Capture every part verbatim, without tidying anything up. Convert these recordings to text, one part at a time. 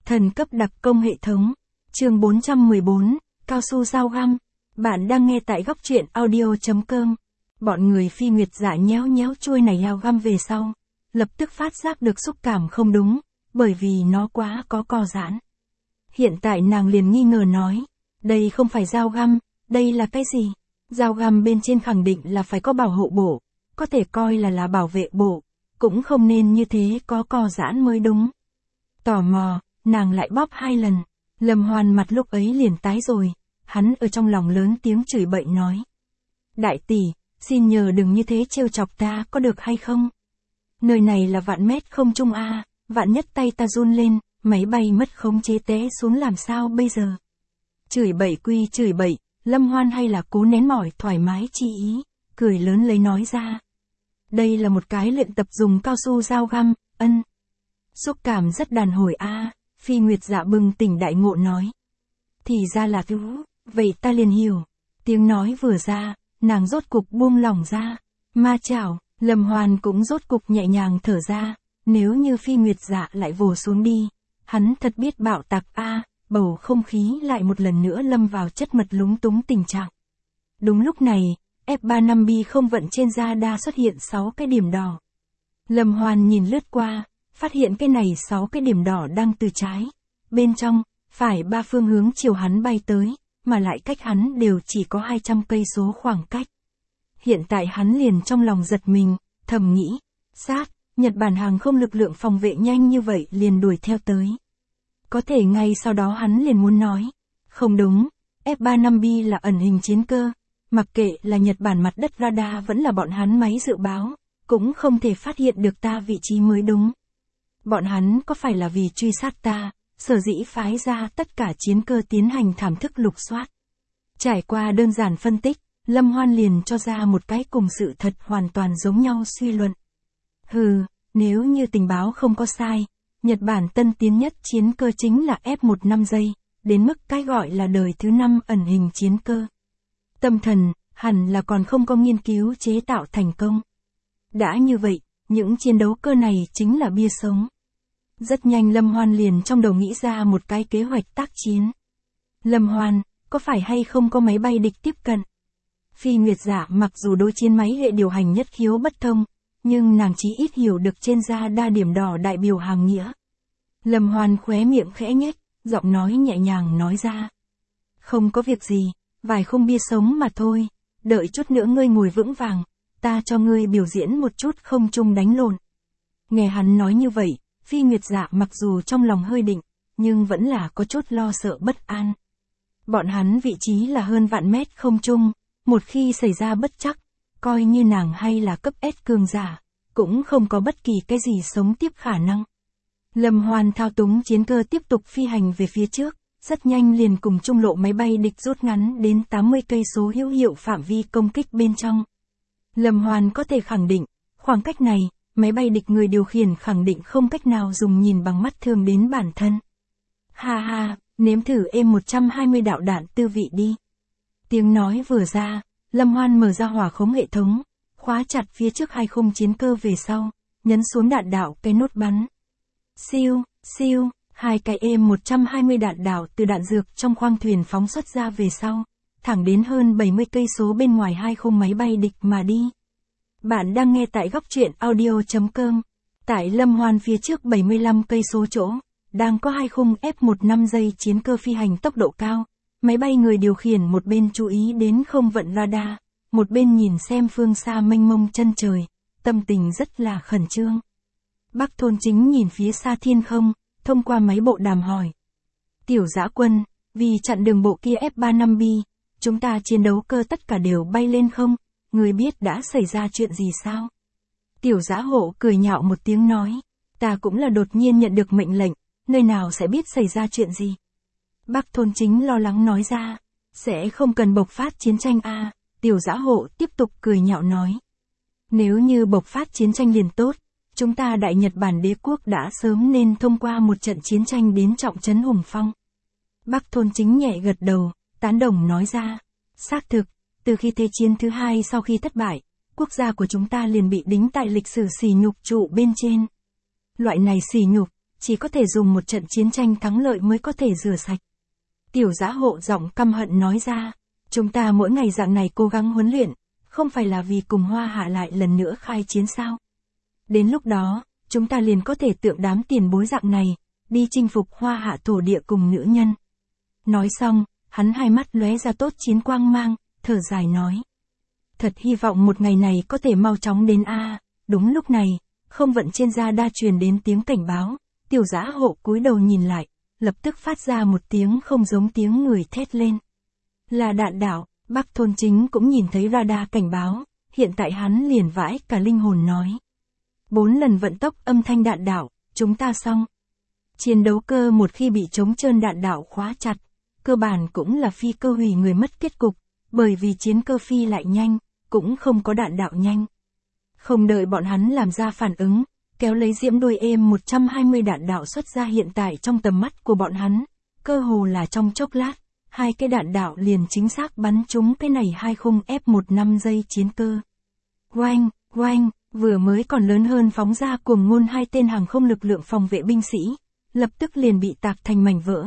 Thần cấp đặc công hệ thống. Chương bốn trăm mười bốn, cao su dao găm. Bạn đang nghe tại góc truyện audio chấm com. Bọn người Phi Nguyệt Dạ nhéo nhéo chuôi này dao găm về sau, lập tức phát giác được xúc cảm không đúng, bởi vì nó quá có co giãn. Hiện tại nàng liền nghi ngờ nói, đây không phải dao găm, đây là cái gì? Dao găm bên trên khẳng định là phải có bảo hộ bộ, có thể coi là là bảo vệ bộ, cũng không nên như thế có co giãn mới đúng. Tò mò, nàng lại bóp hai lần, Lâm Hoan mặt lúc ấy liền tái rồi, hắn ở trong lòng lớn tiếng chửi bậy nói. Đại tỷ, xin nhờ đừng như thế trêu chọc ta có được hay không? Nơi này là vạn mét không trung a, vạn nhất tay ta run lên, máy bay mất khống chế té xuống làm sao bây giờ? Chửi bậy quy chửi bậy, Lâm Hoan hay là cố nén mỏi thoải mái chi ý, cười lớn lấy nói ra. Đây là một cái luyện tập dùng cao su dao găm, ân. Xúc cảm rất đàn hồi a, Phi Nguyệt Dạ bừng tỉnh đại ngộ nói. Thì ra là thứ, vậy ta liền hiểu. Tiếng nói vừa ra, nàng rốt cục buông lỏng ra. Ma chảo, Lâm Hoan cũng rốt cục nhẹ nhàng thở ra, nếu như Phi Nguyệt Dạ lại vồ xuống đi, hắn thật biết bạo tạc a, bầu không khí lại một lần nữa lâm vào chất mật lúng túng tình trạng. Đúng lúc này, F ba mươi lăm B không vận trên radar xuất hiện sáu cái điểm đỏ. Lâm Hoan nhìn lướt qua, phát hiện cái này sáu cái điểm đỏ đang từ trái, bên trong, phải ba phương hướng chiều hắn bay tới, mà lại cách hắn đều chỉ có hai trăm cây số khoảng cách. Hiện tại hắn liền trong lòng giật mình, thầm nghĩ, sát, Nhật Bản hàng không lực lượng phòng vệ nhanh như vậy liền đuổi theo tới. Có thể ngay sau đó hắn liền muốn nói, không đúng, F ba mươi lăm B là ẩn hình chiến cơ, mặc kệ là Nhật Bản mặt đất radar vẫn là bọn hắn máy dự báo, cũng không thể phát hiện được ta vị trí mới đúng. Bọn hắn có phải là vì truy sát ta, sở dĩ phái ra tất cả chiến cơ tiến hành thảm thức lục soát. Trải qua đơn giản phân tích, Lâm Hoan liền cho ra một cái cùng sự thật hoàn toàn giống nhau suy luận. Hừ, nếu như tình báo không có sai, Nhật Bản tân tiến nhất chiến cơ chính là F một năm giây, đến mức cái gọi là đời thứ năm ẩn hình chiến cơ. Tâm thần, hẳn là còn không có nghiên cứu chế tạo thành công. Đã như vậy, những chiến đấu cơ này chính là bia sống. Rất nhanh Lâm Hoan liền trong đầu nghĩ ra một cái kế hoạch tác chiến. Lâm Hoan, có phải hay không có máy bay địch tiếp cận? Phi Nguyệt Dạ mặc dù đối chiến máy hệ điều hành nhất khiếu bất thông, nhưng nàng chí ít hiểu được trên da đa điểm đỏ đại biểu hàng nghĩa. Lâm Hoan khóe miệng khẽ nhếch, giọng nói nhẹ nhàng nói ra. Không có việc gì, vài khung bia sống mà thôi, đợi chút nữa ngươi ngồi vững vàng, ta cho ngươi biểu diễn một chút không trung đánh lộn. Nghe hắn nói như vậy, Phi Nguyệt Dạ mặc dù trong lòng hơi định, nhưng vẫn là có chút lo sợ bất an. Bọn hắn vị trí là hơn vạn mét không trung, một khi xảy ra bất trắc, coi như nàng hay là cấp S cường giả, cũng không có bất kỳ cái gì sống tiếp khả năng. Lâm Hoan thao túng chiến cơ tiếp tục phi hành về phía trước, rất nhanh liền cùng trung lộ máy bay địch rút ngắn đến tám mươi cây số hữu hiệu phạm vi công kích bên trong. Lâm Hoan có thể khẳng định, khoảng cách này, máy bay địch người điều khiển khẳng định không cách nào dùng nhìn bằng mắt thường đến bản thân. Ha ha, nếm thử em một trăm hai mươi đạo đạn tư vị đi. Tiếng nói vừa ra, Lâm Hoan mở ra hỏa khống hệ thống, khóa chặt phía trước hai khung chiến cơ về sau, nhấn xuống đạn đạo cái nút bắn. Siêu, siêu, hai cái em một trăm hai mươi đạn đạo từ đạn dược trong khoang thuyền phóng xuất ra về sau, thẳng đến hơn bảy mươi cây số bên ngoài hai khung máy bay địch mà đi. Bạn đang nghe tại góc truyện audio chấm com. Tại Lâm Hoan phía trước bảy mươi lăm cây số chỗ, đang có hai khung F một năm giây chiến cơ phi hành tốc độ cao. Máy bay người điều khiển một bên chú ý đến không vận radar, một bên nhìn xem phương xa mênh mông chân trời, tâm tình rất là khẩn trương. Bắc Thôn Chính nhìn phía xa thiên không, thông qua máy bộ đàm hỏi. Tiểu Dã Quân, vì chặn đường bộ kia F ba mươi lăm B, chúng ta chiến đấu cơ tất cả đều bay lên không, người biết đã xảy ra chuyện gì sao? Tiểu Dã Hộ cười nhạo một tiếng nói, ta cũng là đột nhiên nhận được mệnh lệnh, nơi nào sẽ biết xảy ra chuyện gì? Bắc Thôn Chính lo lắng nói ra, sẽ không cần bộc phát chiến tranh a. À, Tiểu Dã Hộ tiếp tục cười nhạo nói. Nếu như bộc phát chiến tranh liền tốt, chúng ta Đại Nhật Bản đế quốc đã sớm nên thông qua một trận chiến tranh đến trọng trấn hùng phong. Bắc Thôn Chính nhẹ gật đầu, tán đồng nói ra, xác thực, từ khi thế chiến thứ hai sau khi thất bại, quốc gia của chúng ta liền bị đính tại lịch sử sỉ nhục trụ bên trên. Loại này sỉ nhục, chỉ có thể dùng một trận chiến tranh thắng lợi mới có thể rửa sạch. Tiểu Dã Hộ giọng căm hận nói ra, chúng ta mỗi ngày dạng này cố gắng huấn luyện, không phải là vì cùng Hoa Hạ lại lần nữa khai chiến sao? Đến lúc đó, chúng ta liền có thể tượng đám tiền bối dạng này, đi chinh phục Hoa Hạ thổ địa cùng nữ nhân. Nói xong, hắn hai mắt lóe ra tốt chiến quang mang, thở dài nói. Thật hy vọng một ngày này có thể mau chóng đến a. À, đúng lúc này, không vận trên da đa truyền đến tiếng cảnh báo, Tiểu Dã Hộ cúi đầu nhìn lại, lập tức phát ra một tiếng không giống tiếng người thét lên. Là đạn đạo, Bắc Thôn Chính cũng nhìn thấy radar cảnh báo, hiện tại hắn liền vãi cả linh hồn nói. Bốn lần vận tốc âm thanh đạn đạo, chúng ta xong. Chiến đấu cơ một khi bị trống trơn đạn đạo khóa chặt, cơ bản cũng là phi cơ hủy người mất kết cục, bởi vì chiến cơ phi lại nhanh, cũng không có đạn đạo nhanh. Không đợi bọn hắn làm ra phản ứng, kéo lấy diễm đuôi êm một trăm hai mươi đạn đạo xuất ra hiện tại trong tầm mắt của bọn hắn, cơ hồ là trong chốc lát, hai cái đạn đạo liền chính xác bắn trúng cái này hai khung F mười lăm giây chiến cơ. Oanh, oanh, vừa mới còn lớn hơn phóng ra cuồng ngôn hai tên hàng không lực lượng phòng vệ binh sĩ, lập tức liền bị tạc thành mảnh vỡ.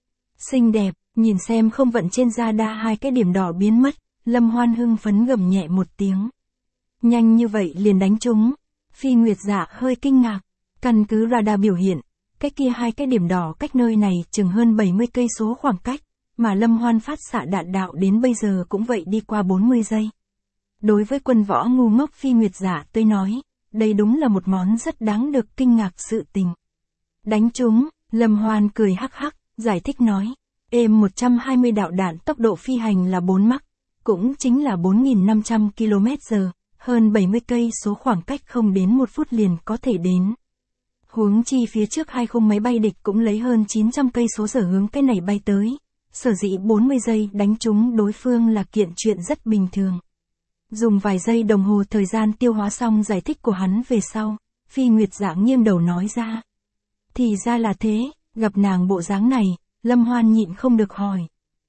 Xinh đẹp, nhìn xem không vận trên da đa hai cái điểm đỏ biến mất, Lâm Hoan hưng phấn gầm nhẹ một tiếng. Nhanh như vậy liền đánh trúng. Phi Nguyệt Dạ hơi kinh ngạc, căn cứ radar biểu hiện, cái kia hai cái điểm đỏ cách nơi này chừng hơn bảy mươi cây số khoảng cách, mà Lâm Hoan phát xạ đạn đạo đến bây giờ cũng vậy đi qua bốn mươi giây. Đối với quân võ ngu ngốc Phi Nguyệt Dạ tôi nói, đây đúng là một món rất đáng được kinh ngạc sự tình. Đánh trúng, Lâm Hoan cười hắc hắc, giải thích nói, êm một trăm hai mươi đạo đạn tốc độ phi hành là bốn Mach, cũng chính là bốn nghìn năm trăm ki lô mét giờ. Hơn bảy mươi cây số khoảng cách không đến một phút liền có thể đến. Huống chi phía trước hai khung máy bay địch cũng lấy hơn chín trăm cây số giờ hướng cái này bay tới. Sở dĩ bốn mươi giây đánh trúng đối phương là kiện chuyện rất bình thường. Dùng vài giây đồng hồ thời gian tiêu hóa xong giải thích của hắn về sau, Phi Nguyệt Dạ nghiêng đầu nói ra. Thì ra là thế, gặp nàng bộ dáng này, Lâm Hoan nhịn không được hỏi.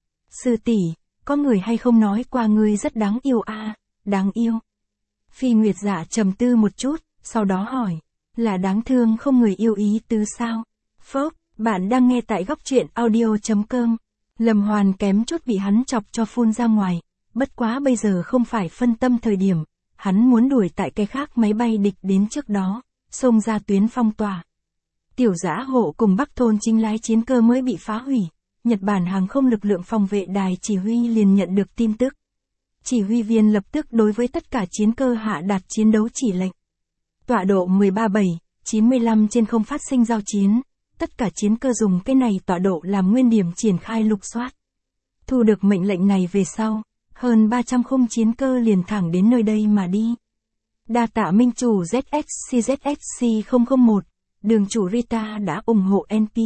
Sư tỷ, có người hay không nói qua ngươi rất đáng yêu a? À, đáng yêu. Phi Nguyệt Dạ trầm tư một chút, sau đó hỏi, là đáng thương không người yêu ý tứ sao? Phốc, bạn đang nghe tại góc truyện audio chấm com. Lâm Hoan kém chút bị hắn chọc cho phun ra ngoài, bất quá bây giờ không phải phân tâm thời điểm, hắn muốn đuổi tại cái khác máy bay địch đến trước đó, xông ra tuyến phong tỏa. Tiểu Dã Hộ cùng Bắc Thôn Chính lái chiến cơ mới bị phá hủy, Nhật Bản hàng không lực lượng phòng vệ đài chỉ huy liền nhận được tin tức. Chỉ huy viên lập tức đối với tất cả chiến cơ hạ đạt chiến đấu chỉ lệnh. Tọa độ mười ba bảy, chín mươi lăm trên không phát sinh giao chiến, tất cả chiến cơ dùng cái này tọa độ làm nguyên điểm triển khai lục soát. Thu được mệnh lệnh này về sau, hơn ba trăm khung chiến cơ liền thẳng đến nơi đây mà đi. Đa tạ minh chủ Z X C Z X C không không một, đường chủ Rita đã ủng hộ en pê.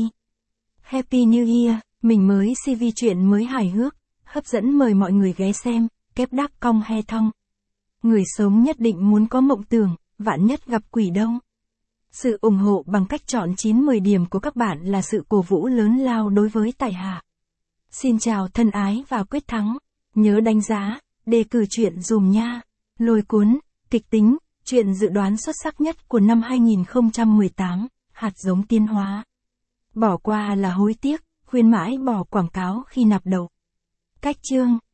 Happy New Year, mình mới xê vê chuyện mới hài hước, hấp dẫn mời mọi người ghé xem. Kép đắc cong he thong. Người sống nhất định muốn có mộng tưởng, vạn nhất gặp quỷ đâu. Sự ủng hộ bằng cách chọn chín mười điểm của các bạn là sự cổ vũ lớn lao đối với tại hạ. Xin chào thân ái và quyết thắng. Nhớ đánh giá, đề cử chuyện dùm nha. Lôi cuốn, kịch tính, chuyện dự đoán xuất sắc nhất của năm hai nghìn không trăm mười tám, hạt giống tiến hóa. Bỏ qua là hối tiếc, khuyên mãi bỏ quảng cáo khi nạp đầu. Cách chương.